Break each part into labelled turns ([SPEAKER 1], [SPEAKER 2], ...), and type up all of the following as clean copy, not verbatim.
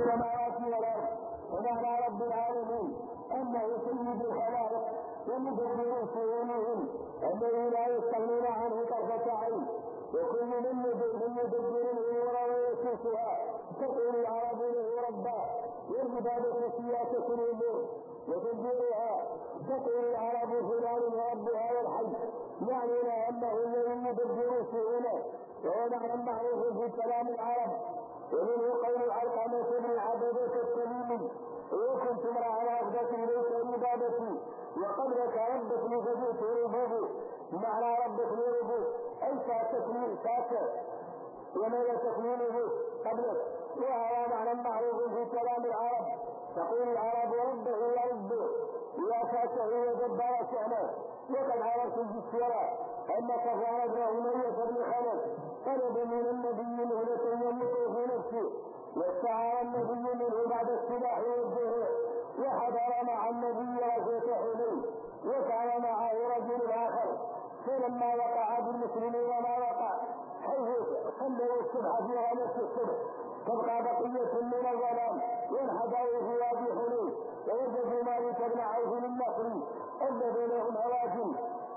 [SPEAKER 1] السماوات والأرض. ومعنى رب العالمين أنه سيد الخلائق ومدبر شؤونهم الذي لا يستغنون عنه طرفة عين. وكل من يدبر الأمور ويسوسها تقول العرب له ربا، والعبادة سياسة الأمور وتدبيرها تقول العرب فلان ربها والحي، معنى أنه الذي يدبر شؤونه، وهو معنى معروف في كلام العرب. ومنه قول علقمة بن عبدة التميمي: وكنت امرأ على عبدتي ليس عبادتي وقبلك ربتني فجئت ربوبي. معنى ربتني ربوب أي تكميل ساكت وماذا تكميله قبلك. وهذا معنى معروف في كلام العرب. تقول العرب ربه وربه إذا فاته وجبر شأنه. وقد عرفت بالسيرة أن صفوان بن أمية بن خلف طلب من النبي مهلة يملك في نفسه، واستعار النبي منه بعد السلاح والزهر، وحضر مع النبي رفيق حنين، وكان معه رجل آخر. فلما وقع بالمسلمين ما وقع، حيث صلوا الصبح في غمس الصبح تبقى بقية من الظلام، وانحدروا في وادي حنين، ووجدوا مالك بن عوف النصري الذي لهم هواجم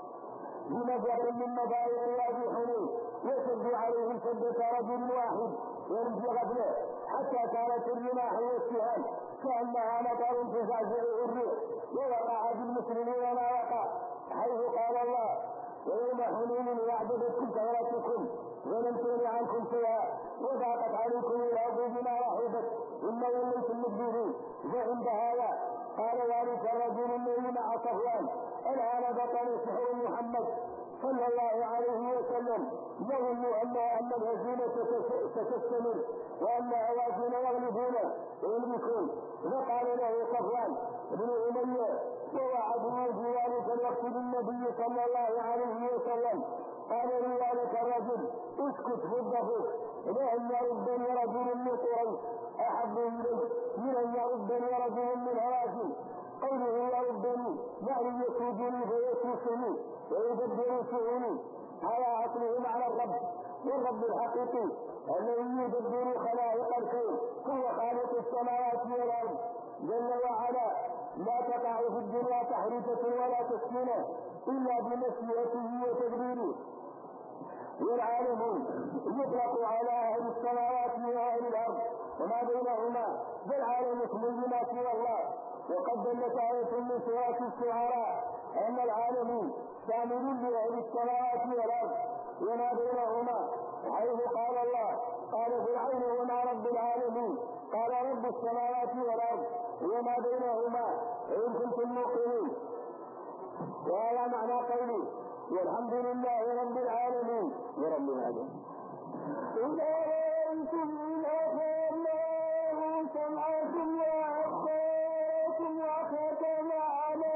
[SPEAKER 1] بمجر من مضايق وادي حنين، وشدوا عليهم شدة رجل واحد ويمشي غفله حتى كانت الرماح والسهام كأنها مطر تزعزع الريح. ووقع بالمسلمين ما وقع، حيث قال الله: ويوم حنين يعجبتكم كثرتكم ولم تغن عنكم شيئا وضاقت عليكم الارض بما رحبت ثم وليتم مدبرين. فعند هذا قال ذلك الرجل الذي مع صفوان: الآن بطل سحر محمد صلى الله عليه وسلم، يظن أن الهزيمة ستستمر وأن هوازن يغلبون ويملكون. فقال له صفوان بن أمية ووعده في ذلك الوقت بالنبي صلى الله عليه وسلم، قال لي ذلك الرجل: اسكت فضفك، لأن يردني رجل من قريش أحب إليك من أن يردني رجل من هوازن. قوله يردني يعني يسودني فيسوسني ويدبر شؤوني، على عقله معنى الرب، والرب الحقيقي الذي يدبر خلائق الكون هو خالق السماوات والأرض جل وعلا. لا تقع في الدنيا تحريفة ولا تسكينة إلا بمشيئته وتدبيره. والعالم يطلق على أهل السماوات وأهل الأرض وما بينهما، بل عالم كل ما سوى الله. وقد دلت آية من سورة الشعراء أن العالم شامل لأهل السماوات والأرض وما بينهما، حيث قال الله: قال فرعون وما رب العالمين؟ قال رب السماوات والأرض وما بينهما إن كنتم موقنين. وهذا معنى قولي: والحمد لله رب العالمين ورب العالمين. إذا أنتم إذا الله سمعكم وأبصاركم وختم على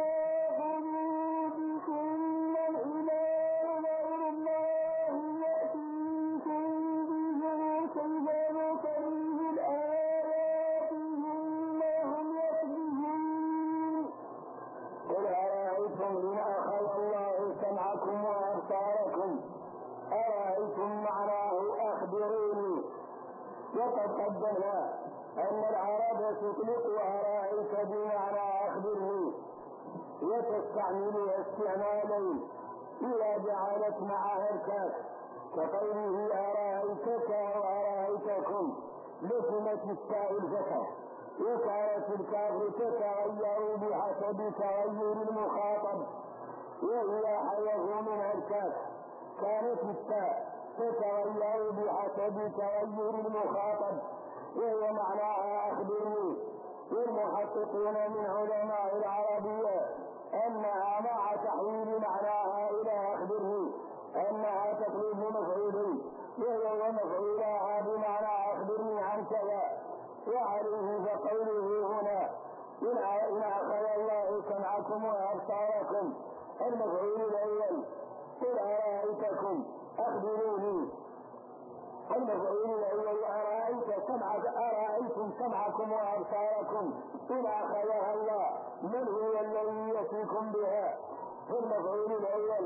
[SPEAKER 1] قلوبكم من إله غير الله يأتيكم به سيدنا كريم الآيات ثم هم يكذبون. قل أرأيتم إن أخذ الله سمعكم وأبصاركم أرأيتم معناه أخبروني. وقد قدمنا أن العرب تطلق أرأيت بمعنى أخبرني، وتستعملها استعمالين إذا جعلت معها الكاف كقوله أرأيتك وأرأيتكم لكمة التاء الفتح، وكانت الكاف تتغير بحسب تغير المخاطب وهي حيث منها الكاف، كانت التاء تتغير بحسب تغير المخاطب وهي معناها أخبرني. والمحققون من علماء العربية أنها مع تحويل معناها إلى أخبرني أنها تقليد مفعولين، وهي مفعولها بمعنى أخبرني عن كذا. وعليه فقوله هنا: إن أخذ الله سمعكم وأبصاركم المفعول الأول، قل أرأيتكم أخبروني. المفعول الأول أرأيتم سمعكم وأبصاركم إن أخذها الله من هو الذي يأتيكم بها. المفعول الأول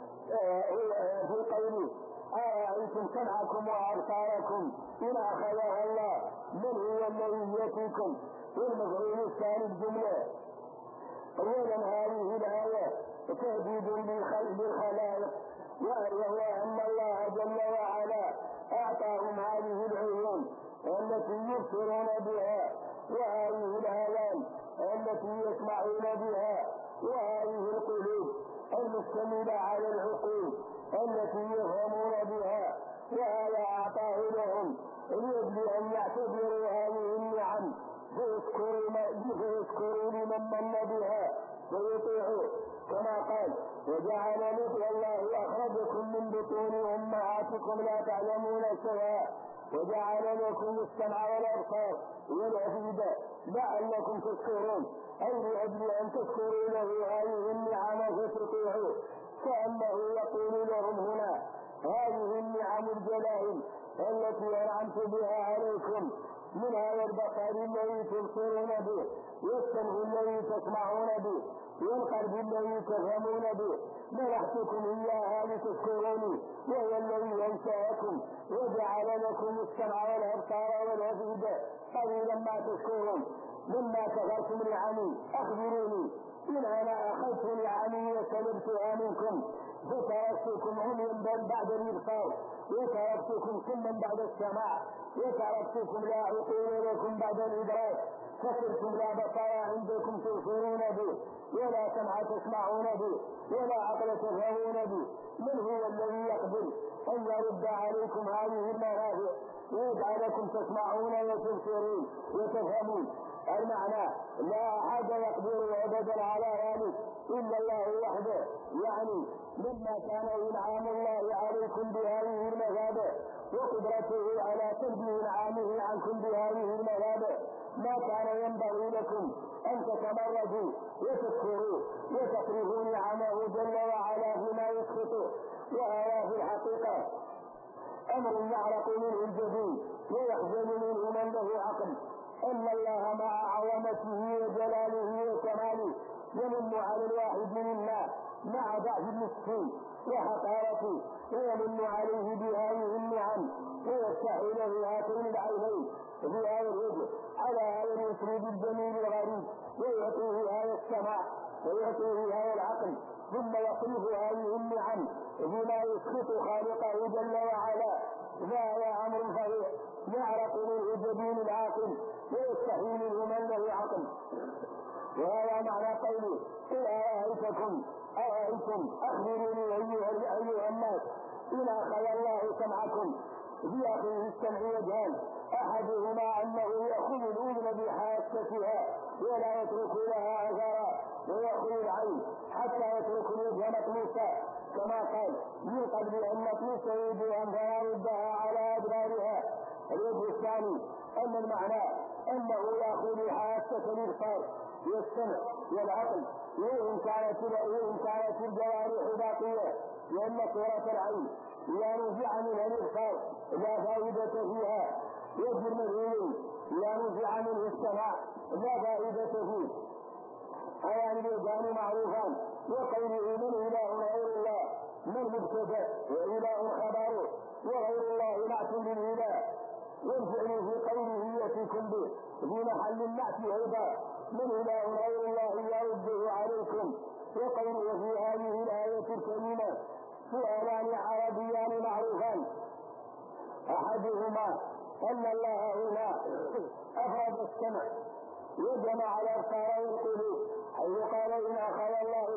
[SPEAKER 1] في قوله أرأيتم سمعكم وأبصاركم إن أخذها الله من هو الذي يأتيكم. والمفعول الثاني الجملة. أولا هذه الآية تهديد بالخلائق، وهو أن الله جل وعلا أعطاهم هذه العيون التي يبصرون بها، وهذه الآذان التي يسمعون بها، وهذه القلوب المشتملة على العقول التي يفهمون بها، وهذا أعطاه لهم لأجل أن يعتبروا هذه النعم فيذكروا لمن من بها ويطيعوا، كما قال: وجعل لكم الله أخرجكم من بطون أمهاتكم لا تعلمون شيئا وجعل لكم السمع والأبصار والأفئدة لعلكم تشكرون، أي لأجل أن تشكروا له هذه النعم فتطيعوا. كأنه يقول لهم هنا: هذه النعم الجلائل التي أنعمت بها عليكم، من هذا البصر الذي تبصرون به، والسمع الذي تسمعون به، والقلب الذي تفهمون به، منحتكم إياها لتشكروني، وهو الذي أنشأكم وجعل لكم السمع والأبصار والأفئدة، قليلا ما تشكرون. مما كفرتم نعمي أخبروني إن أنا أخذت نعمي وسلبتها منكم فتركتكم عميا بعد الإبصار، وتركتكم سما بعد السماع، وتركتكم لا عقول لكم بعد الإدراك، فصرتم لا بصر عندكم تبصرون به، ولا سمع تسمعون به، ولا عقل تفهمون به. من هو الذي يقبل أن يرد عليكم هذه المنافع ويجعلكم تسمعون وتبصرون وتفهمون؟ المعنى: لا أحد يقدر أبدا على ذلك إلا الله وحده. يعني مما كان إنعام الله عليكم بهذه المثابة وقدرته على تنبيه إنعامه عنكم بهذه المثابة، ما كان ينبغي لكم أن تتمردوا وتكفروا وتصرفوا نعمه جل وعلا فيما يسخطه. وهذا في الحقيقة أمر يعرق منه الجبين ويحزن منه من له عقل، أن الله مع عظمته وجلاله وكماله يمن على الواحد منا مع ضعف المسكين وحقارته، ويمن عليه بهذه النعم ويفتح له هاتين العينين في هذا الوجه على هذا الاسلوب الجميل الغريب، ويعطيه هذا السمع ويعطيه هذا العقل، ثم يصرف هذه النعم بما يسخط خالقه جل وعلا. فهذا امر صحيح يعرق منه جبين العاقل ويستحيل منه من له عقل. وهذا معنى قوله: قل أرأيتم أخبروني أيها الناس إن أخذ الله سمعكم. في أخذه السمع وجهان: أحدهما أنه يأخذ الأذن بحاستها ولا يترك لها أثرا، ويأخذ العين حتى يترك الوجه مطموسا، كما قال: من قبل أن نطمس وجوها فيردها على أدبارها. الوجه الثاني أن المعنى أنه يأخذ حاسة الإبصار والسمع والعقل، وإن كانت الجوارح باقية، لأن صورة العين لا نزع منها الإبصار لا فائدة فيها، وجه المجهول لا نزع منه السمع لا فائدة فيه. هذان الوجهان معروفان. وقوله: من إله غير الله من مبتدأ وإله خبره، وغير الله نعت للإله، والفعل في قوله يأتيكم به في محل النعت أيضا: من إله غير الله يرده عليكم. وقوله في هذه الآية الكريمة سؤالان عربيان معروفان: أحدهما أن الله هنا أفرد السمع وجمع الأبصار والقلوب، حيث قال: إن أخذ الله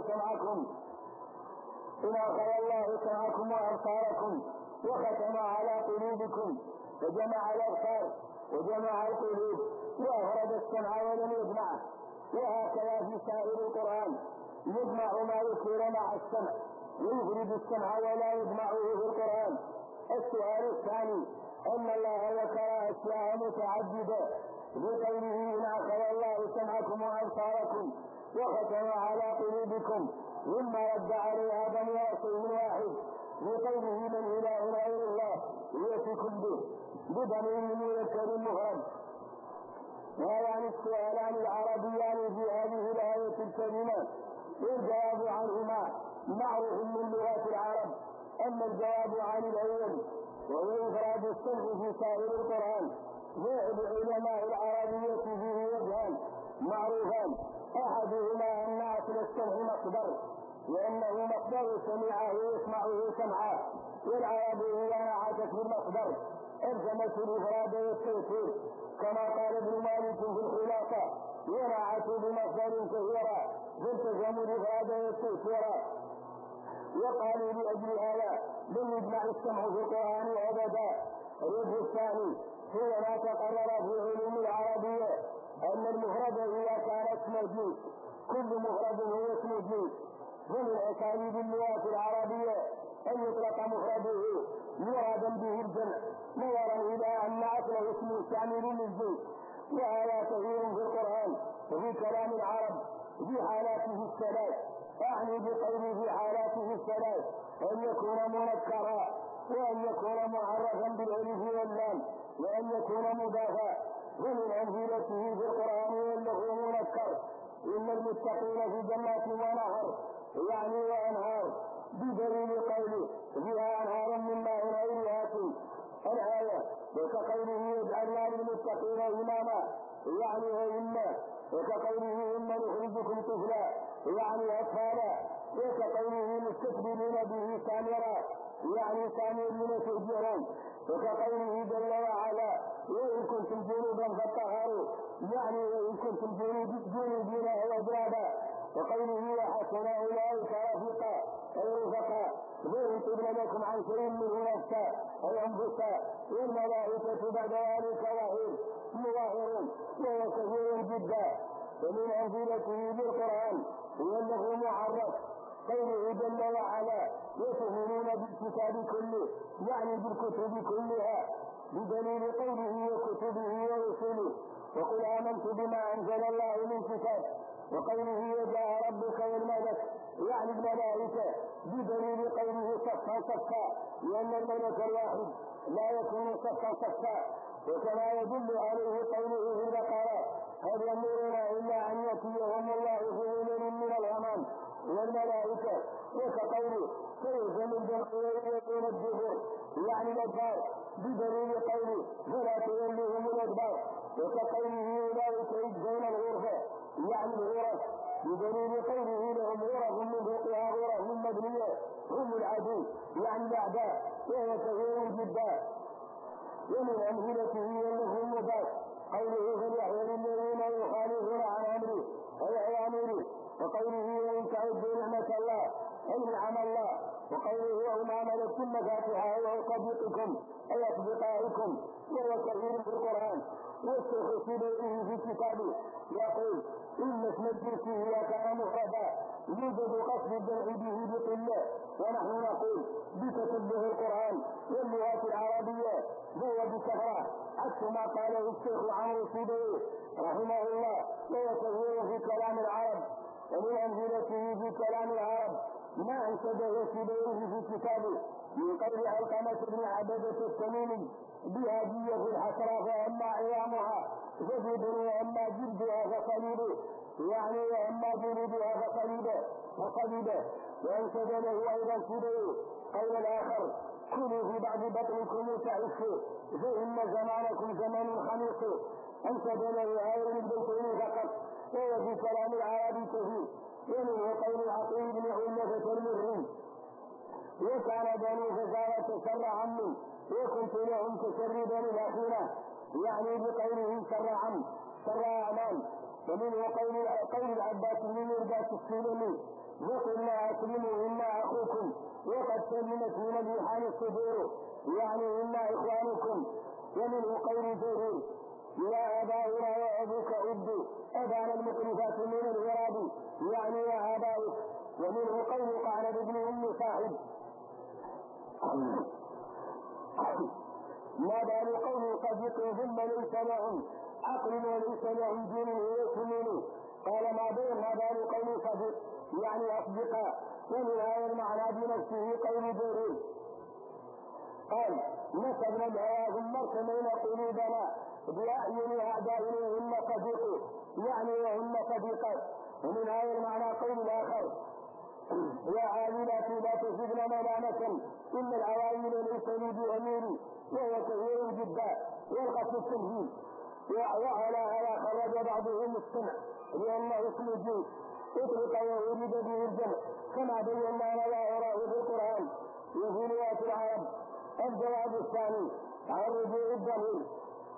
[SPEAKER 1] سمعكم وأبصاركم وختم على قلوبكم، فجمع الأبصار وجمع القلوب وأفرد السمع ولم يجمعه. وهكذا في سائر القرآن يجمع ما يذكر مع السمع ويفرد السمع ولا يجمعه في القرآن. السؤال الثاني أن الله ذكر أشياء متعددة بقوله: إن أخذ الله سمعكم وأبصاركم وختم على قلوبكم، ثم رد عليها بني رسول واحد بقوله: من إله غير الله يأتيكم به بضمير مذكر مفرد. وهذان السؤالان العربيان في هذه الآية الكريمة والجواب عنهما معروف من لغات العرب. أما الجواب عن الأول وهو إفراد السمع في سائر القرآن لعلماء العربية فيه وجهان معروفان: أحدهما أن أصل السمع مصدر، لأنه مصدر سمعه يسمعه سمعا، والعرب إذا نعتت بالمصدر ألزمت الإفراد والتوكيد، كما قال ابن مالك في الخلاصة: ونعتوا بمصدر كثيرا فالتزموا الإفراد والتوكيد. وقالوا لأجل هذا لم يجمع السمع في القرآن أبدا. الوجه الثاني هو ما تقرر في علوم العربية أن المفرد إذا كان اسم جنس، كل مفرد هو اسم جنس، ومن أساليب اللغة العربية أن يطلق مفرده مرادا به الجمع نظرا إلى أن أصله اسم شامل للجنس، وهذا كثير في القرآن وفي كلام العرب في حالاته الثلاث. أعني بقوله في حالاته الثلاث أن يكون منكرا، وأن يكون معرفا بالألف واللام، وأن يكون مضافا. ومن أمثلته في القرآن أنه منكر: إن المتقين في جنات ونهر، يعني وأنهار، بدليل قوله فيها أنهار من ماء غير آسن الآية. وكقوله يجعلنا للمتقين إماما، يعني وإما. وكقوله إن نخرجكم طفلا، يعني أطفالا. وكقوله مستقبلين به سامرا، يعني سامرين تهجرون. وكقوله جل وعلا: وإن كنتم جنوبا فطهروا، يعني وإن كنتم جنوبين أو أجرابا. وقوله وحسن أولئك رفيقا أي رفقا، وإن تبن لكم عن شيء منه نفسا أي أنفسا، والملائكة بعد ذلك ظاهرون، وهو كثير جدا. ومن أمثلته بالقرآن هو أنه معرف: قوله جل وعلا: يؤمنون بالكتاب كله، يعني بالكتب كلها، بدليل قوله وكتبه ورسله. وقل آمنت بما أنزل الله من كتاب. وقوله وجاء ربك والملك، يعني الملائكة، بدليل قوله صفا صفا، لأن الملك الواحد لا يكون صفا صفا. وكما يدل عليه قوله في البقرة: هل يأمرون إلا أن يأتيهم الله في ظلل من الغمام والملائكة. وكقوله سيهزم الجمع ويكون الدبر، يعني الأدبار، بدليل قوله فلا تولهم الأدبار. وكقوله أولئك يجزون الغرفة، يعني الغرف، بدليل قوله لهم غرف من فوقها غرف مبنية، هم العدو، يعني الأعداء، وهو كثير جدا. ومن أمثلته أنه المباس: قوله فليحذر الذين يخالفون عن أمره أي أمره. وقوله وإن تعدوا نعمة الله أي نعم الله. وقوله وما ملكتم مفاتحه وصديقكم أي أصدقائكم، وهو كثير في القرآن. والشيخ السبيعي في كتابه يقول: إن اسم الجنس إذا كان مفردا يوجد قصد الجمع به بقلة، ونحن نقول بتشبه القرآن واللغات العربية هو بكثرة، عكس ما قاله الشيخ عمرو السبيعي رحمه الله: وهو كثير في كلام العرب. ومن أمثلته في كلام العرب ما أنشده السبيعي في كتابه من قول علقمة بن عبدة التميمي: بهدية الحسرة فأما عظامها فجد، وأما جلدها فصليبه، يعني وأما جلدها فصليبه. وأنشد له أيضا سبيعي قول الآخر: كلوا في بعض بطنكم تعيشوا فإن زمانكم زمن خميس. أنشد له هذين البيتين فقط، وهو في كلام العرب كثير. ومنه قول عقيل بن علة المري: وكان بني فزارة شر عمي وكنت لهم كشر بني الأخيرة، يعني بقوله شر عم شر أعمال. ومنه قول العباس بن مرداس السلمي: وقلنا أسلموا إنا أخوكم وقد سلمت من الريحان الصدور، يعني إنا إخوانكم. ومنه قول جرير: يا أباؤنا وأبوك أبدوا أبانا المقرفات من الغراب، يعني يا أباؤك. ومنه قول قعنب بن أم صاحب: ما بال قوم صديق ثم ليس لهم عقل وليس لهم دين ويؤمنون. قال ما بال قوم صديق، يعني أصدقاء. ومن هذا المعنى بنفسه قول جرير قال: نسبنا الهوى ثم ارتمينا قلوبنا بأعين أعدائنا وهن صديق، يعني وهن صديقات. ومن هذا المعنى قول الآخر: يا عائلات لا تجدن ملامة إن العوائل ليس لي بأميري، وهو كثير جدا. والقصد التنفيذ. وعلى هذا خرج بعضهم السمع لأنه اسم الجنس اطلق وولد به الجمع كما بينا نظائره في القرآن في لغات العرب. الجواب الثاني عن رجوع الضمير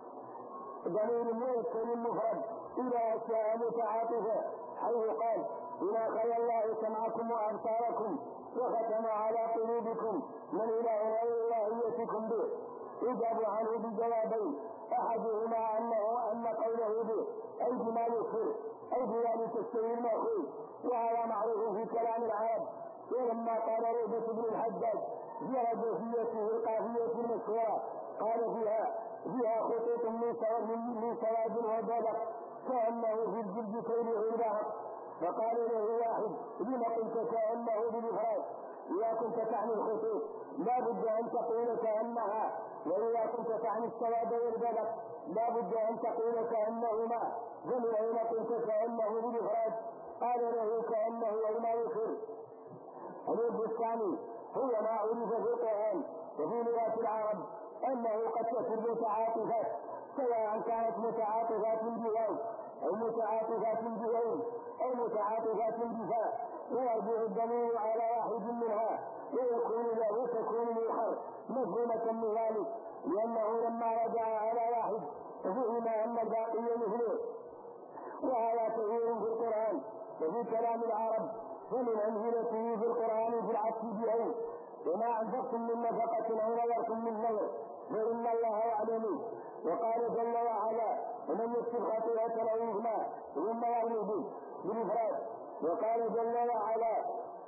[SPEAKER 1] يذكر المفرد إلى أشياء متعاطفة حيث قال إن خلى الله سمعكم وأبصاركم وختم على قلوبكم من إله غير إلهيتكم به. يجاب عنه بجوابين أحدهما أن قوله به أي بما يكفر أي بذلك الشيء المأخوذ وهذا معروف في كلام العرب. ولما قال روبة بن الحجاج في رجفيته القافية المشهورة قال فيها خطوط من سواد وبلق كأنه في الجلد كيله البحر. فقال له واحد لما قلت كأنه بالإفراد؟ إذا كنت تعني الخطوط لا بد أن تقول كأنها، وإذا كنت تعني السواد والبلق لا بد أن تقول كأنهما، ومن أين قلت كأنه بالإفراد؟ قال له كأنه وما يكفر. الوجه الثاني هو ما عرف في القرآن وفي لغات العرب أنه قد تكون متعاطفات سواء كانت متعاطفات بغير أو متعاطفات بغير أو متعاطفات بفاء ويرجع الضمير على واحد منها ويكون له تكون الآخر مفهومة لذلك، لأنه لما رجع على واحد فهم أن الباقي مثله. وهذا كثير في القرآن وفي كلام العرب، ومن أمثلته في القرآن في العكس بأي وما أنفقتم من نفقة أو نذرتم من نذر فإن الله يعلم. وقال جل وعلا ومن يكسب خطيئة أو إثما ثم يرمي به بالإفراد. وقال جل وعلا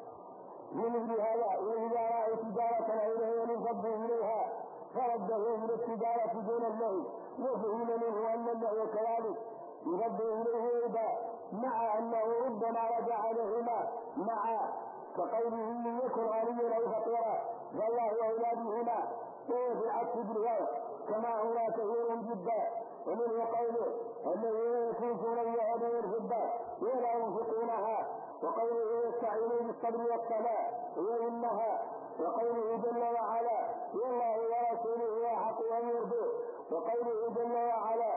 [SPEAKER 1] من مثل هذا وإذا رأى تجارة أو ينفض إليها فرده من التجارة دون اللهو وفهم منه أن اللهو كذلك يرد إليه ربا مع أنه ربما رجع لهما مع كقوله من يكن غنيا أو فقيرا والله أولى بهما وفي العكس بالغير كما هو كثير جدا. ومنه قوله الذين يكنزون الذهب والفضة ولا ينفقونها، وقوله يستعينوا بالصبر والصلاة وإنها، وقوله جل وعلا والله ورسوله أحق أن يرضوه، وقوله جل وعلا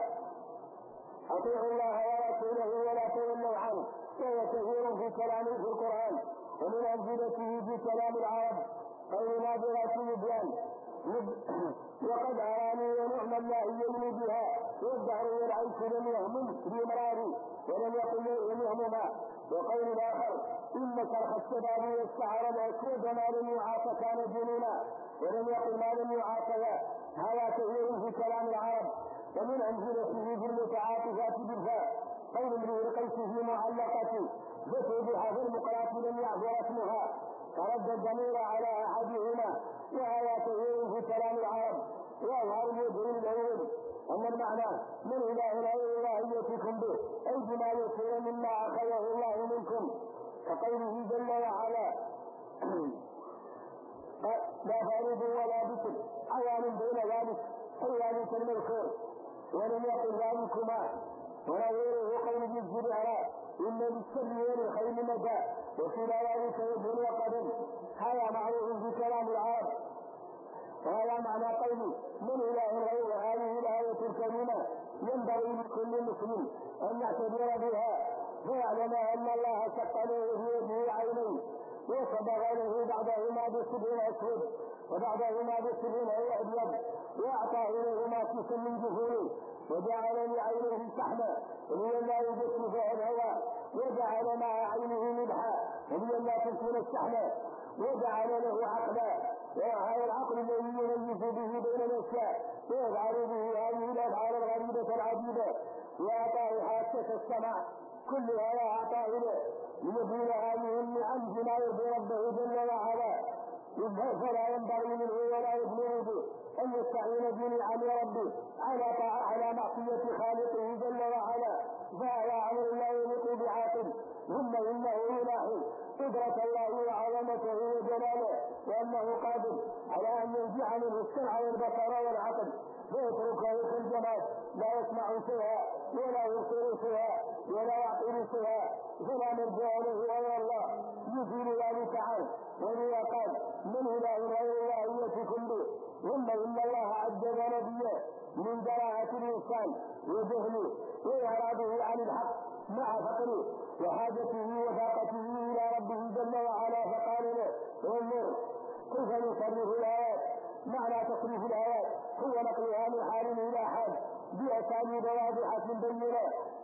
[SPEAKER 1] أطيعوا الله ورسوله ولا تولوا عنه. وهو كثير في كلامه في القرآن. ومن أمثلته في كلام العرب قول نادرات مبيان وقد أراني ونعم الله يمني بها والدهر والعيش لم يهمل بمراري ولم يقل يهمما. وقول الآخر إن شرخ الشباب والسعر الأسود ما لم يعاق كان جنونا ولم يقل ما لم يعاق. هذا كثير في كلام العرب. ومن أمثلته في المتعاطفات بالفاء قول امرئ القيس في معلقته فتوضح في المقرات لم يعبر اسمها فرد الضمير على أحدهما. وهذا كثير في كلام العرب. وأظهر الوجه الأول أن المعنى من إله غير إلهيتكم به أي بما يكون مما أخذه الله منكم، كقوله جل وعلا لا فارض ولا بكر عوان بين ذلك أي ذلك المذكور ولم يقل ذلكما. ونظيره قول بالجبهة إن بالسر والخير مدى وفي ذلك يجهل وقدم. هذا معروف في كلام العرب. وهذا معنى قوله من إله غير هذه الآية الكريمة ينبغي لكل مسلم أن يعتبر بها فيعلم أن الله شق له في وجهه عينيه وصبغ له بعضهما بسبع أسود وبعضهما بسبع أبيض وأعطاه له ما كيس من جفونه وجعل لعينه سحما ولئلا يجسف الهوى وجعل مع عينه ملحا ولئلا تكون السحما وجعل له عقلا وهذا العقل الذي يميز به بين الاشياء ويفعل به هذه الافعال الغريبه العجيبه. واعطاه حاسه السمع كل هذا اعطاه له ليبين هذه النعم بما يرضي ربه جل وعلا. فلا ينبغي منه ولا يبلغ به ان يستعين بنعم ربه على معصيه خالقه جل وعلا. فهذا امر لا يليق بعاقل. ثم انه يلاحظ قدرة الله وعظمته وجلاله وأنه قادر على أن ينزع منه السمع والبصر والعقل فيتركه كالجماد لا يسمع شيئا ولا يبصر شيئا ولا يعقل شيئا فلا مرجع له غير الله يزيل ذلك عنه. ولذا قال من إله غير إلهيتكم به ثم إن الله عجب نبيه من جراءة الإنسان وجهله وإعراضه عن الحق مع فقره وحاجته وفاقته إلى ربه جل وعلا، فقال له: انظر كيف نصرف الآيات. معنى تصريف الآيات هو نقلها من حال إلى حال بأساليب واضحة بينة،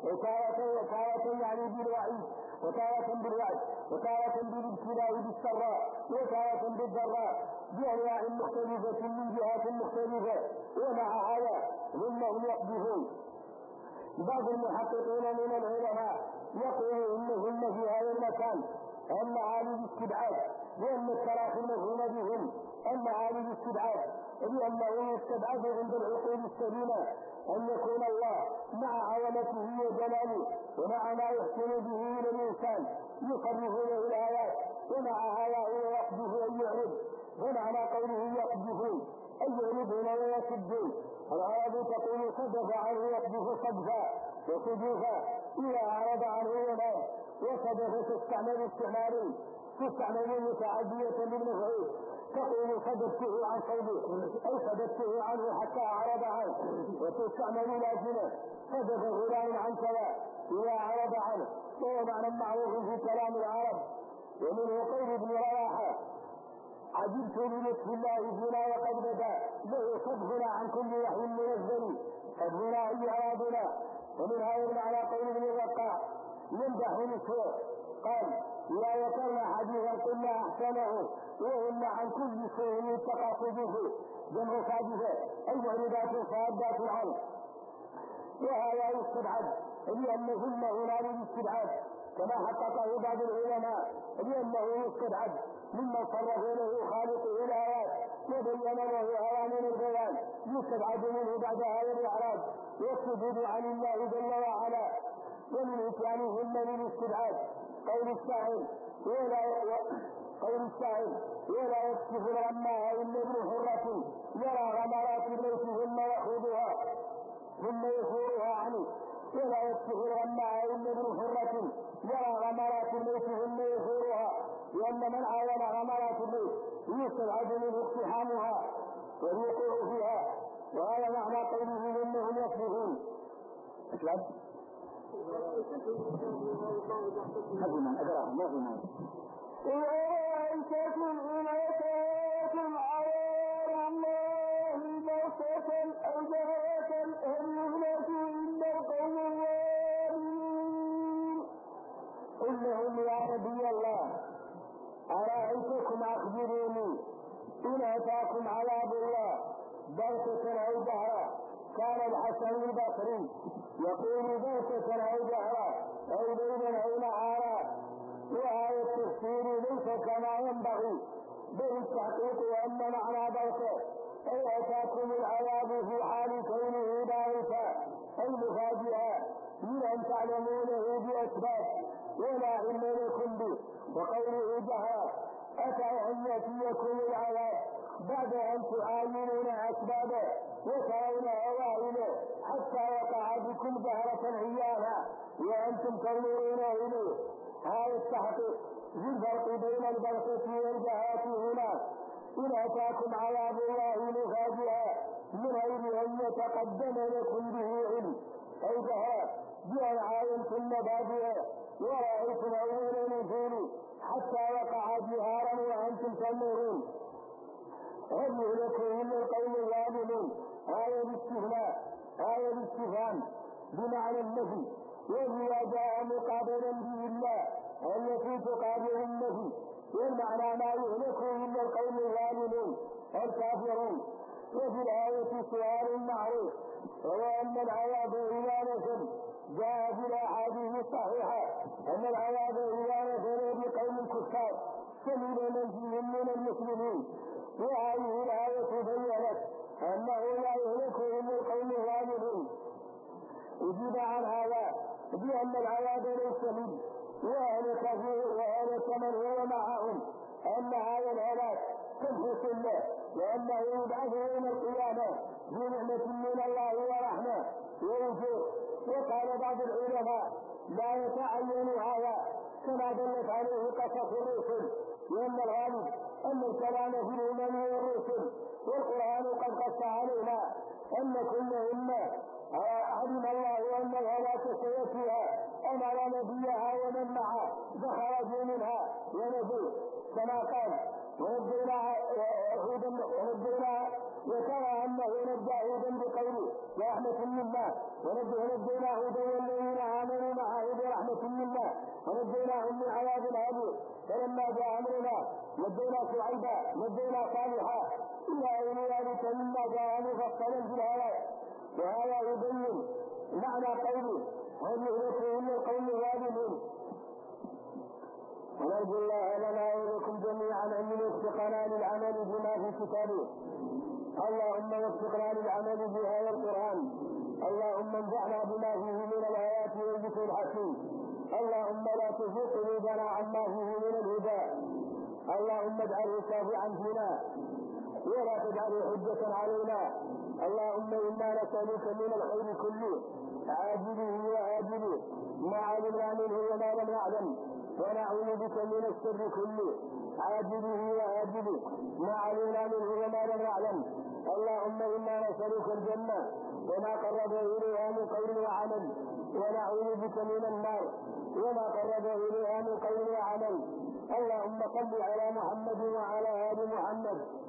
[SPEAKER 1] وتارة يعني بالوعيد، وتارة بالوعد، وتارة بالابتلاء بالسراء، وتارة بالضراء، بأنواع مختلفة من جهات مختلفة. ومع هذا إنهم يقذفون. بعض المحققين من العلماء يقول إنهم في هذا المكان أن معاني الاستبعاد، لأن التراخي المفهوم بهم أن معاني الاستبعاد، لأنه يستبعد عند العقول السليمة أن يكون الله مع عظمته وجلاله ومع ما يحسن به إلى الإنسان يصرف له الآيات، ومع هذا هو يقذف أن يعرض. ومعنى قوله يقذفون أن يعرضون ويسدون. العرب تقول صدف عنه يقذف صدفا وصدوفا إذا عرض عنه ونام، وصدف تستعمل استعمالين، تستعمل متعدية للمفعول، تقول صدفته عن صوبه أي صدفته عنه حتى أعرض عنه، وتستعمل لازمة صدف فلان عن كذا إذا عرض عنه، وهو معنى معروف في كلام العرب. ومنه قول ابن رواحة: عجبت للطف الله فينا وقد بدا له صدفنا عن كل وحي منزل صدفنا أي أرادنا. ومن هذا المعنى قول ابن الرقاع يمدح نسوه قال: إذا ذكرنا حديثا قلنا أحسنه وإن عن كل شيء يتقى صدوفه جمع صادفة أي معرضات صادات عنه. وهذا يستبعد لأنهن هنا للاستبعاد كما حققه بعض العلماء، لأنه يستبعد ممن صرف له خالقه الآيات وبين له أوامر البيان، يستبعد منه بعد هذا الإعراض والسجود عن الله جل وعلا. ومن إتيانهن للاستبعاد قول الشاعر: ولا يكشف الغماء إلا ابن حرة يرى غمرات الليث ثم يأخذها ثم يثورها عنه. ولا يكشف الغماء إلا ابن حرة يرى غمرات الليث ثم يثورها، لأن من عاين غمرات الليث يستبعد منه اقتحامها والوقوع فيها. وهذا معنى قوله إنهم يكذبون. أسلم هذه أقرأ ما في معنى.
[SPEAKER 2] وأنتكم إن أتاكم عذاب الله بغتة أو جهرة هل يهلك إلا القوم الظالمين.
[SPEAKER 1] قل لهم: يا نبي الله، أرأيتكم أخبروني إن أتاكم عذاب الله بغتة أو جهرة. كان الحسن البصري يقول بغتة أو جهرة أو ليلا أو نهارا، وهذا التفسير ليس كما ينبغي، بل التحقيق أن معنى بغتة أي أتاكم العذاب في حال كونه باغتا أي مفاجئا من أن تعلمونه بأسباب ولا علم لكم به. وقوله جهرا أتى أن يأتيكم العذاب بعد أن تعاينون أسبابه وترون أوائله حتى وقع بكم جهرة عيانا وأنتم تنظرون إليه. هذا التحقيق في الفرق بين البغتة والجهرة هنا. إن أتاكم عذاب الله مفاجئا من غير أن يتقدم لكم به علم أي جهرة بأن عاينتم مبادئه ورأيتم أول نزول حتى وقع جهارا وأنتم تنظرون. هل يهلكوا إلا القوم الظالمون. هذا الاستفهام بمعنى النفي، وإذا جاء مقابلا به الله التي تقابل النفي، والمعنى ما يهلكوا إلا القوم الظالمون الكافرون. وفي الآية سؤال معروف، وهو أن العذاب إذا نزل جاء في الأحاديث الصحيحة أن العذاب إذا نزل بقوم الكفار سلم من فيهم من المسلمين. وهذه الآية بيّنت أنه لا يهلك إلا القوم الظالمون. أجيب عن هذا بأن العذاب ليس منه وأهلك من هو معهم، أن هذا الهلاك تنفس له لأنه يبعث يوم القيامة بنعمة من الله ورحمة ووجوه. وقال بعض العلماء لا يتعين هذا كما دلت عليه قصص الرسل، لأن الغالب أن الكلام في الأمم والرسل والقرآن قد قص علينا أن كل أمة علم الله أنها لا تسيتها أمر نبيها ومن معه فخرجوا منها ونجوا كما قال ونجينا وترى أنه نجى هودا بقوله برحمة منا ونجينا هودا والذين آمنوا معه برحمة منا ونجيناهم من عذاب أليم. فلما جاء أمرنا نجينا شعيبا نجينا صالحا إلى غير ذلك مما جاء مفصلا في الآيات. وهذا يبين معنى قوله هذه رسول القوم الظالمين. ونرجو الله لنا ولكم جميعا أن يوفقنا للعمل بما في كتابه. اللهم وفقنا للعمل بهذا القرآن. اللهم انفعنا بما فيه من الآيات والذكر الحكيم. اللهم لا تزغ قلوبنا عما فيه من الهدى. اللهم اجعله شافعا فينا ولا تجعله حجة علينا. اللهم إنا نسألك من الخير كله عاجله وآجله ما علمنا منه وما لم نعلم، ونعوذ بك من الشر كله عاجله وآجله ما علمنا منه وما لم نعلم. اللهم إنا نسألك الجنة وما قرب إليها من قول وعمل، ونعوذ بك من النار وما قرب إليها من قول وعمل. اللهم صل على محمد وعلى آل محمد.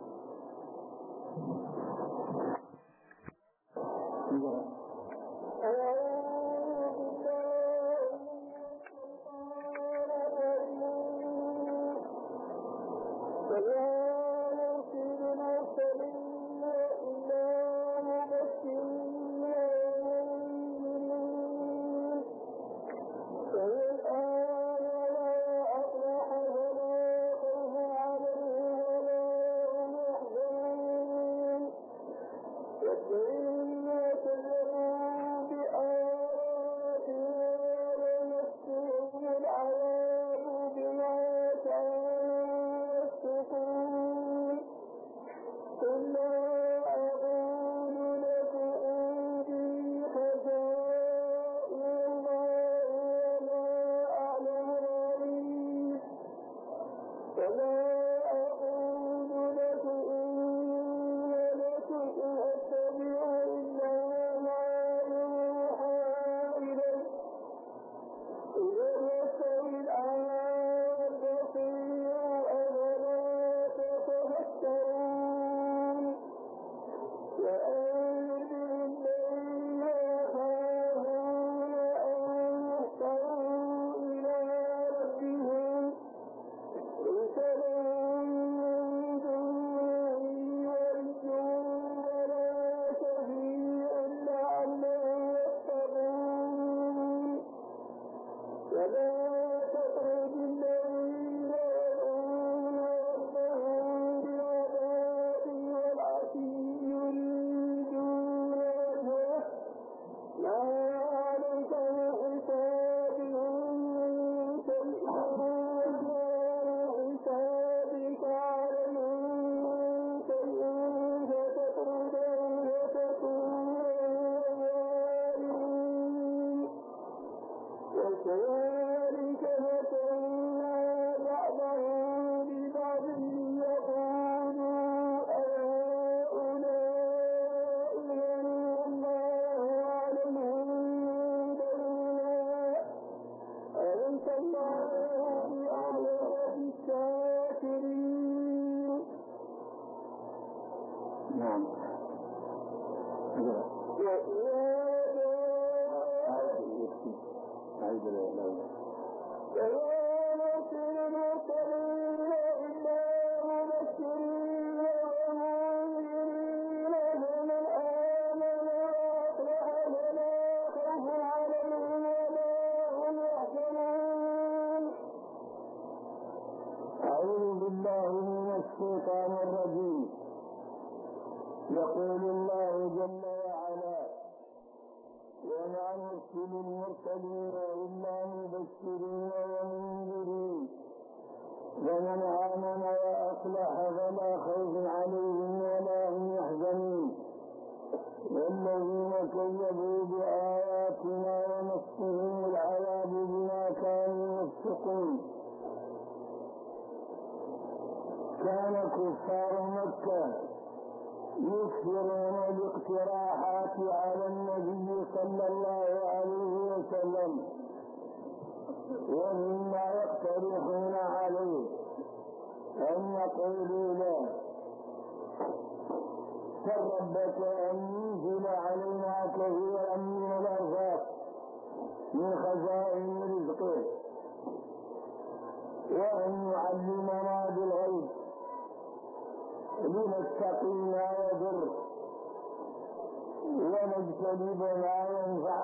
[SPEAKER 1] يقول الله جل وعلا: وما نرسل المرسلين إلا مبشرين ومنذرين ومن آمن وأصلح فلا خوف عليهم ولا هم يحزنون والذين كذبوا بآياتنا ومسهم العذاب بما كانوا يفسقون. كان كفار مكة يكثرون الاقتراحات على النبي صلى الله عليه وسلم، ومما يقترحون عليه أن يقولوا له: فربك أن ينزل علينا كثيرا من الأرزاق من خزائن رزقه، وأن يعلمنا بالغيب لنتقي ما يضر ونجتنب ما ينفع.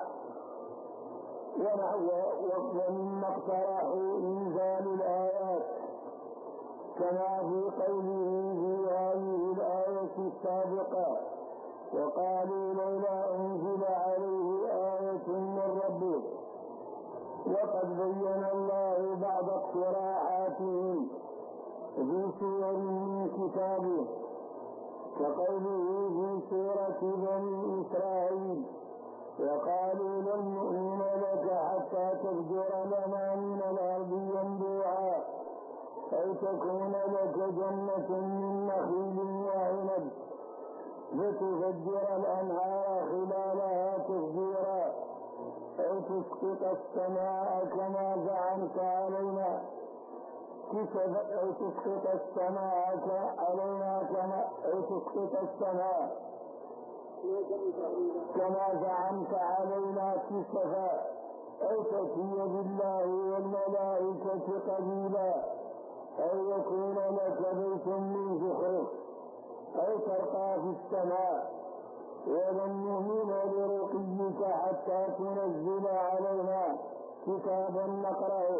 [SPEAKER 1] ومما اقترحوا إنزال الآيات كما في قوله في هذه الآية السابقة: وقالوا لولا أنزل عليه آية من ربه. وقد بين الله بعض اقتراحاتهم في سور من كتابه، كقوله في سورة بني إسرائيل: وقالوا لن نؤمن لك حتى تفجر لنا من الأرض ينبوعا، أو تكون لك جنة من نخيل وعنب فتفجر الأنهار خلالها تفجيرا، أو تسقط السماء كما زعمت علينا كسفا، أو تسقط السماء كما زعمت علينا كسفا، أو تأتي بالله والملائكة قبيلا، أو يكون لك بيت من زخرف، أو ترقى في السماء. ولن نؤمن لرقيك حتى تنزل علينا كتابا نقرأه.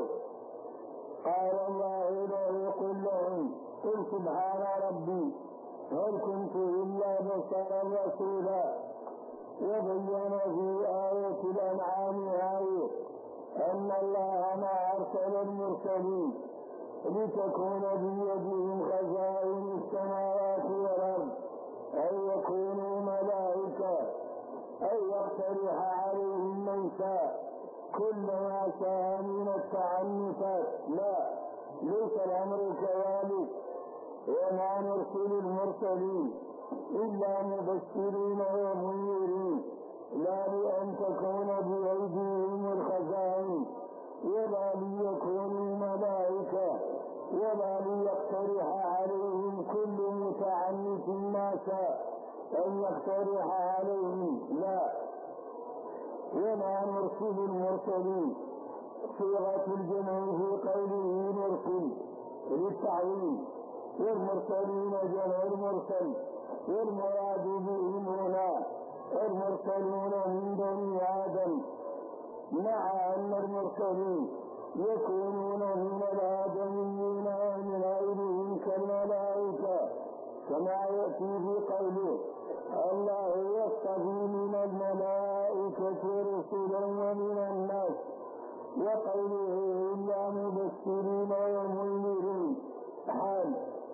[SPEAKER 1] قال الله له: قل لهم: قل سبحان ربي هل كنت إلا بشرا رسولا. وبين في آية الأنعام هذه أن الله ما أرسل المرسلين لتكون بيدهم خزائن السماوات والأرض، أو يكونوا ملائكة، أو يقترح عليهم من شاء كل ما شاء من التعنتات. لا، ليس الأمر كذلك. وما نرسل المرسلين إلا مبشرين ومنذرين، لا لأن تكون بأيديهم الخزائن، ولا ليكونوا ملائكة، ولا ليقترح عليهم كل متعنت ما شاء أن يقترح عليهم. لا، وما نرسل المرسلين صيغة الجمع في قوله نرسل للتعويل، والمرسلين جمع المرسل، والمراد بهم هنا المرسلون من بني آدم، مع أن المرسلين يكونون من الآدميين ومن غيرهم كالملائكة، كما يأتي في قوله: الله يصطفي من الملائكة رسلا ومن الناس، وقوله: إلا مبشرين ومنذرين حال،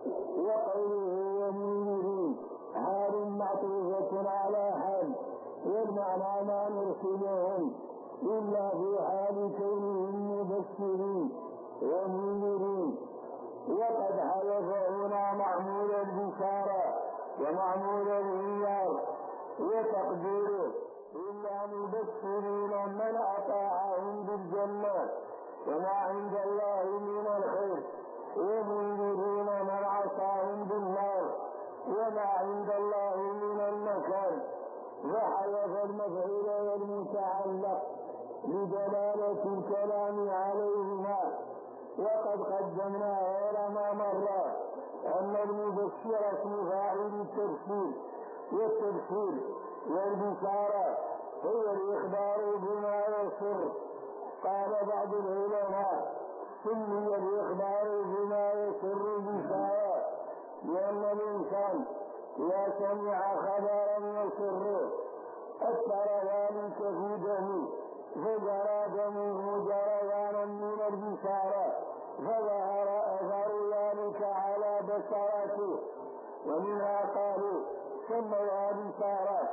[SPEAKER 1] وقوله ومنذرين حال معطوفة على حال، والمعنى ما نرسلهم إلا في حال كونهم مبشرين ومنذرين. وقد حذف هنا معمول البشارة ومعمول الإنذار، وتقديره إلا مبشرين من أطاعهم بالجنة وما عند الله من الخير، ومنذرين من عصاهم بالنار وما عند الله من النكال. فحذف المفعول والمتعلق لدلالة الكلام عليهما. وقد قدمنا غير ما مر أن المبشر اسم فاعل التبشير، والتبشير والبشارة هو الإخبار بما يسر. قال بعض العلماء: سمي الإخبار بما يسر بشارة لأن الإنسان إذا سمع خبرا يسره أثر ذلك في دمه، فجرى دمه جريانا من البشارة، فظهر أثر ذلك على بشرته. ومنها قالوا سموها بشارة.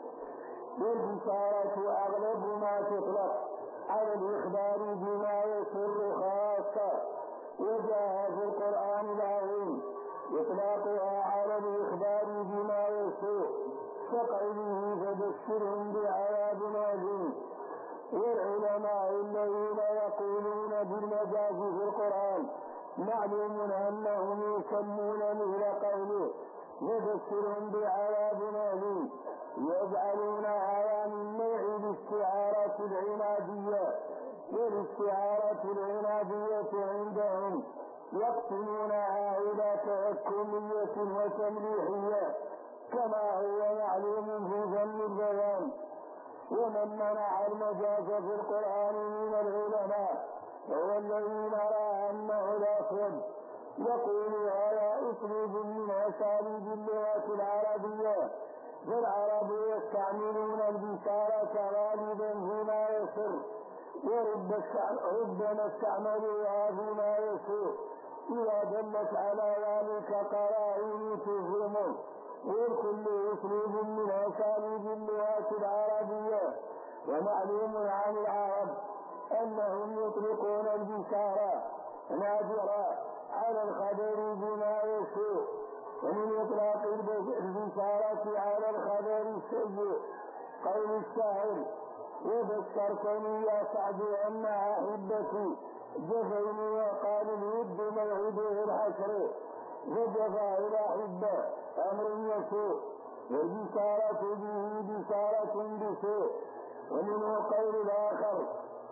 [SPEAKER 1] والبشارة أغلب ما تطلق على الإخبار بما يسر خاصة. وجاء في القرآن العظيم إطلاقها على الإخبار بما يسوء كقوله فبشرهم بعذاب أليم. والعلماء الذين يقولون بالمجاز في القرآن معلوم أنهم يسمون مثل قوله فبشرهم بعذاب أليم، يجعلون هذا من نوع الاستعارة العنادية. والاستعارة العنادية عندهم يقسمونها إلى تهكمية وتمليحية كما هو معلوم في فن البيان. ومن منع المجاز في القرآن من العلماء هو الذي نرى أنه الأسود، يقول هذا أسلوب من أساليب اللغة العربية، فالعرب يستعملون البشارة غالبا فيما يسر، وربما استعملوها فيما يسوء إذا دلت على ذلك قرائن تفهمه. والكل أسلوب من أساليب اللغة العربية. ومعلوم عن العرب أنهم يطلقون البشارة نادرة على الخبر بما يسوء، ومن إطلاق البشارة على الخبر السيء قول الشاعر وبشرتني يا سعد أن أحبتي جفيني وقال الود موعده الحشر، فجفى الأحبة أمر يسوء، والبشارة به بشارة بسوء. ومنه قول الآخر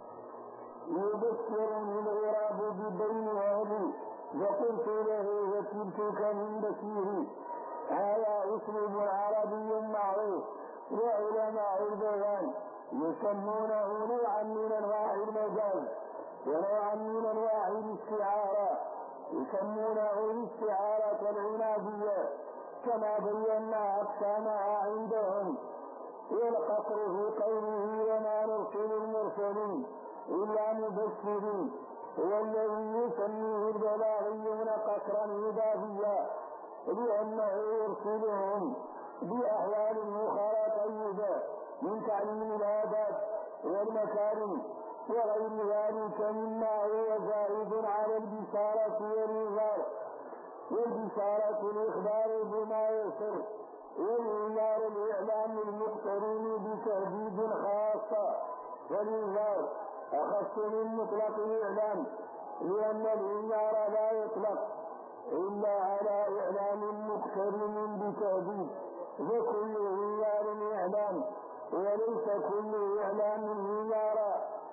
[SPEAKER 1] يبشرني الغراب ببين أهلي فقلت له وكلتك من بشيري. هذا أسلوب عربي معروف. وعلماء البيان يسمونه نوعا من أنواع المجاز ونوعا من أنواع الاستعارة، يسمونه الاستعارة العنادية كما بينا أقسامها عندهم. والقصر في قوله وما نرسل المرسلين إلا مبشرين هو الذي يسميه البلاغيون قصرا إضافيا، لأنه يرسلهم بأحوال أخرى طيبة من تعليم الآداب والمكارم وغير ذلك مما هو زائد على البشارة والإنذار. والبشارة الإخبار بما يسر، والإنذار الإعلام المقترن بتهديد خاصة. والإنذار أخص من مطلق الإعلام، لأن الإنذار لا يطلق إلا على إعلام مقترن بتهديد، فكل إنذار إعلام وليس كل إعلام إنذارا.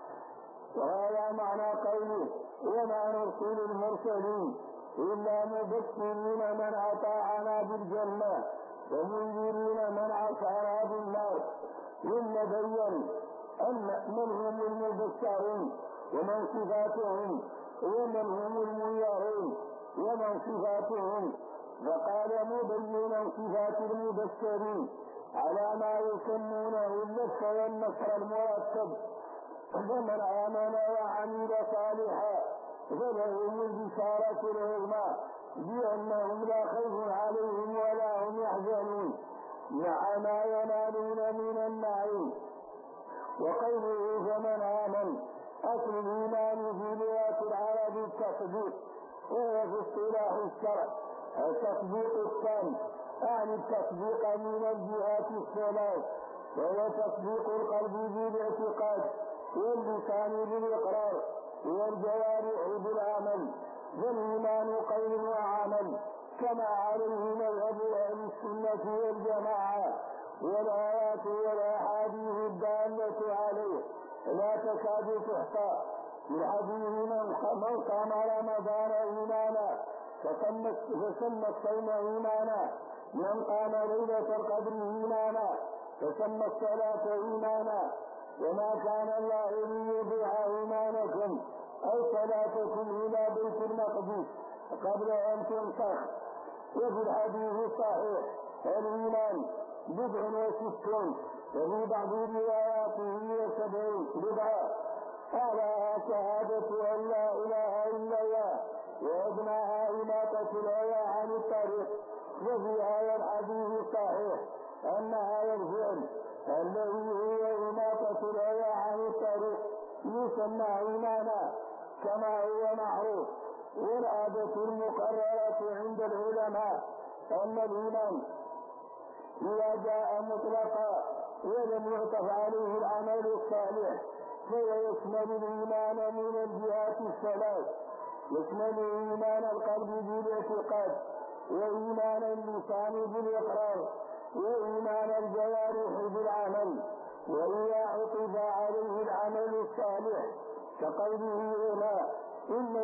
[SPEAKER 1] وهذا معنى قوله وما نرسل المرسلين إلا مبشرين من أطاعنا بالجنة ومنذرين من عصانا بالنار. ثم بين أن من هم المبشرون ومن صفاتهم ومن هم المنذرون ومن صفاتهم، فقال مبينا صفات المبشرين على ما يسمونه اللف والنصر المرتب. فمن آمن وعمل صالحا فلهم البشارة العظمى بأنهم لا خوف عليهم ولا هم يحزنون مع ما ينالون من النعيم. وقوله فمن آمن أصل الإيمان في لغة العرب التصديق، وهو في اصطلاح الشرع التصديق التام، يعني التصديق من الجهات الثلاث، وهو تصديق القلب بالاعتقاد واللسان بالإقرار والجوارح بالعمل. فالإيمان قول وعمل كما عليه مذهب أهل السنة والجماعة، والآيات والأحاديث الدالة عليه لا تكاد تحصى. في الحديث من قام رمضان إيمانا فسمى الصوم إيمانا، من قام ليلة القدر إيمانا فسمى الصلاة إيمانا. وما كان الله ليضيع إيمانكم أو صلاتكم إلى بيت المقدس قبل أن تنسخ. وفي الحديث الصحيح الإيمان 67 وفي بعض رواياته 70 بدعة. أعلاها شهادة أن لا إله إلا الله وأدناها إماطة الأذى عن الطريق. وفي هذا الحديث الصحيح أن هذا الفعل الذي هو إماطة الأذى عن الطريق يسمى إيمانا كما هو معروف. والعادة المقررة عند العلماء أن الإيمان إذا جاء مطلقا ولم يعطف عليه العمل الصالح فهو يشمل الإيمان من الجهات الثلاث، يشمل إيمان القلب بالاعتقاد، وإيمان اللسان بالإقرار، وإيمان الجوارح بالعمل. وإذا عطف عليه العمل الصالح كقوله هنا إن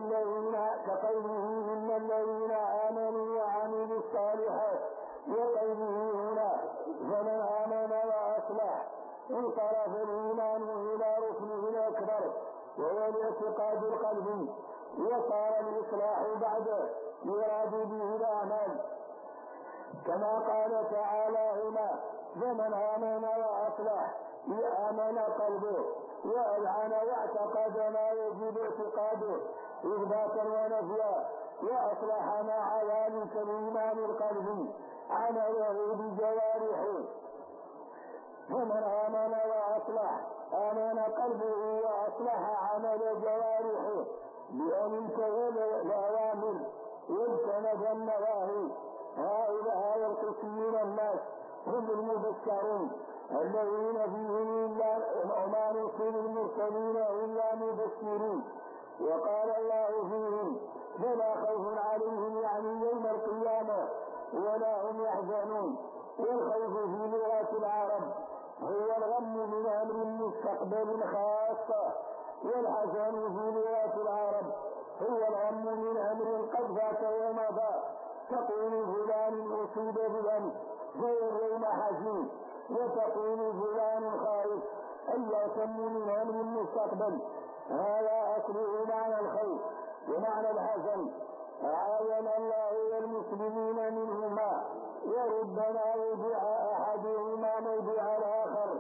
[SPEAKER 1] الذين آمنوا وعملوا الصالحات، وقوله هنا فمن آمن وأصلح، انصرف الإيمان إلى ركنه الأكبر وهو الاعتقاد القلبي، وصار الإصلاح بعده يراد به الأعمال، كما قال تعالى هنا فمن آمن وأصلح آمن قلبه وأذعن واعتقد ما يجب اعتقاده إثباتا ونفيا، وأصلح مع ذلك الإيمان القلبي عمله بجوارحه. فمن آمن وأصلح آمن قلبه وأصلح عمل جوارحه بأن انتهى الأوامر واجتنب النواهي. هؤلاء القسم من الناس هم المبشرون الذين فيهم وما نرسل المرسلين إلا مبشرين. وقال الله فيهم فلا خوف عليهم يعني يوم القيامة ولا هم يحزنون. والخوف في لغة العرب هو الغم من أمر مستقبل خاصة، والحزن في لغة العرب هو الغم من أمر قد فات ومضى. تقول فلان أصيب بالأمس فهو اليوم حزين، وتقول فلان خائف أي يأتم من أمر المستقبل. هذا أصله معنى الخوف ومعنى الحزن، أعاذنا الله والمسلمين منهما، وربما وضع أحدهما موضع الآخر.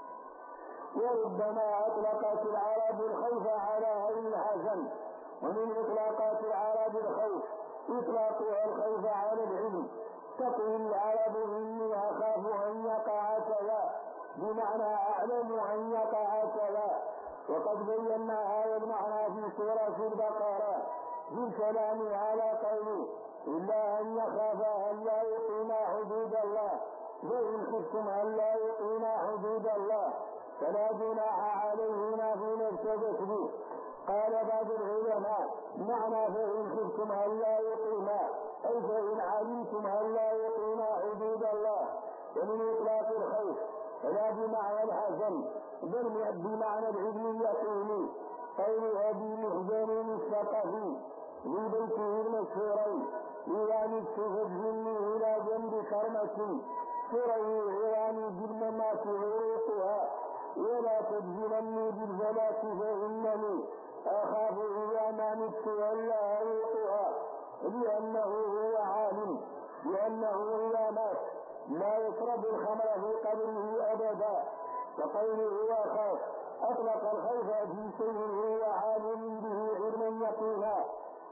[SPEAKER 1] وربما أطلقت العرب الخوف على غير الحزن، ومن إطلاقات العرب الخوف إطلاقها الخوف على العلم. تقول العرب إني أخاف أن يقع كذا بمعنى أعلم أن يقع كذا، وقد بينا هذا المعنى في سورة البقرة في الكلام على قوله إلا أن يخافا أن لا يقيما حدود الله، فإن خفتم أن لا يقيما حدود الله فلا جناح عليهما فيما افتدت به. قال بعض العلماء معنى فإن خفتم أن لا يقيما أي فإن علمتم أن لا يقيما حدود الله. ومن إطلاق الخوف لا بمعنى الحزن بل بمعنى العلم اليقيني. قول أبي محزن الثقفي في بيته المشهورين إذا مت فاجعلني إلى جنب كرمة تري عظامي بالممات عروقها ولا تجزلني بالفلاة فإنني أخاف إذا ما مت ولا عروقها، لأنه هو عالم لأنه إذا مات لا يشرب الخمر في قبره أبدا. وقوله أخاف أطلق الخوف في شيء هو عالم به علما يقينا،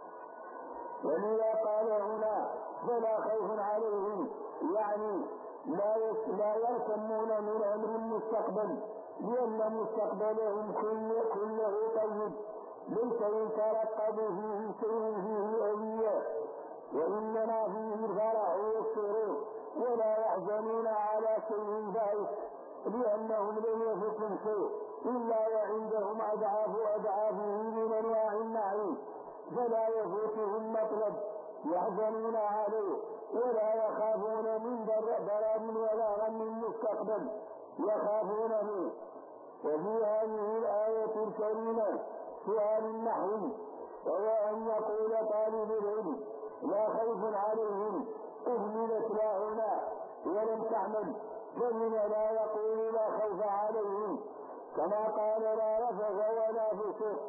[SPEAKER 1] ولذا قال هنا فلا خوف عليهم يعني لا يرسمون من أمر المستقبل، لأن مستقبلهم كله طيب ليس يترقب فيه شيء فيه أذية، وإنما فيه الفرح والسرور، ولا يحزنون على شيء ذلك لأنهم لم يفوتهم شيء إلا وعندهم أضعافه من أنواع النعيم، فلا يفوتهم مطلب يحزنون عليه ولا يخافون من ضرر ولا غم مستقبل يخافون منه. وفي هذه الآية الكريمة سؤال نحوي، وهو أن يقول طالب العلم لا خوف عليهم أهملت لا هنا ولم تعمل، فمن لا يقول لا خوف عليهم كما قال لا رفث ولا فسوق.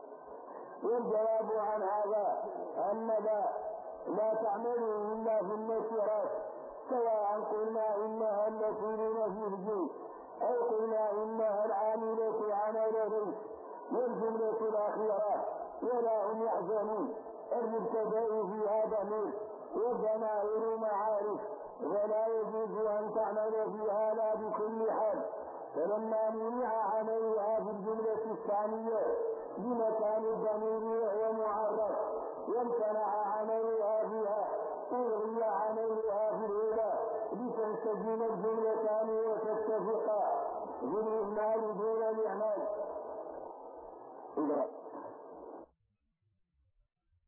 [SPEAKER 1] والجواب عن هذا أن لا تعملوا إلا في النكرات، سواء قلنا إنها التي لنفيه أو قلنا إنها العاملة عمل ليس، والجملة الأخيرة ولا هم يحزنون المبتدأ في هذا منه والضمائر معارف، ولا يجوز أن تعمل فيها لا بكل حال. فلما منع عملها في الجملة الثانية بمكان الضمير وهو معرف وامتنع عملها بها ألغي عملها في الأولى لتنسجم الجملتان وتتفقا بالإهمال دون الإعمال.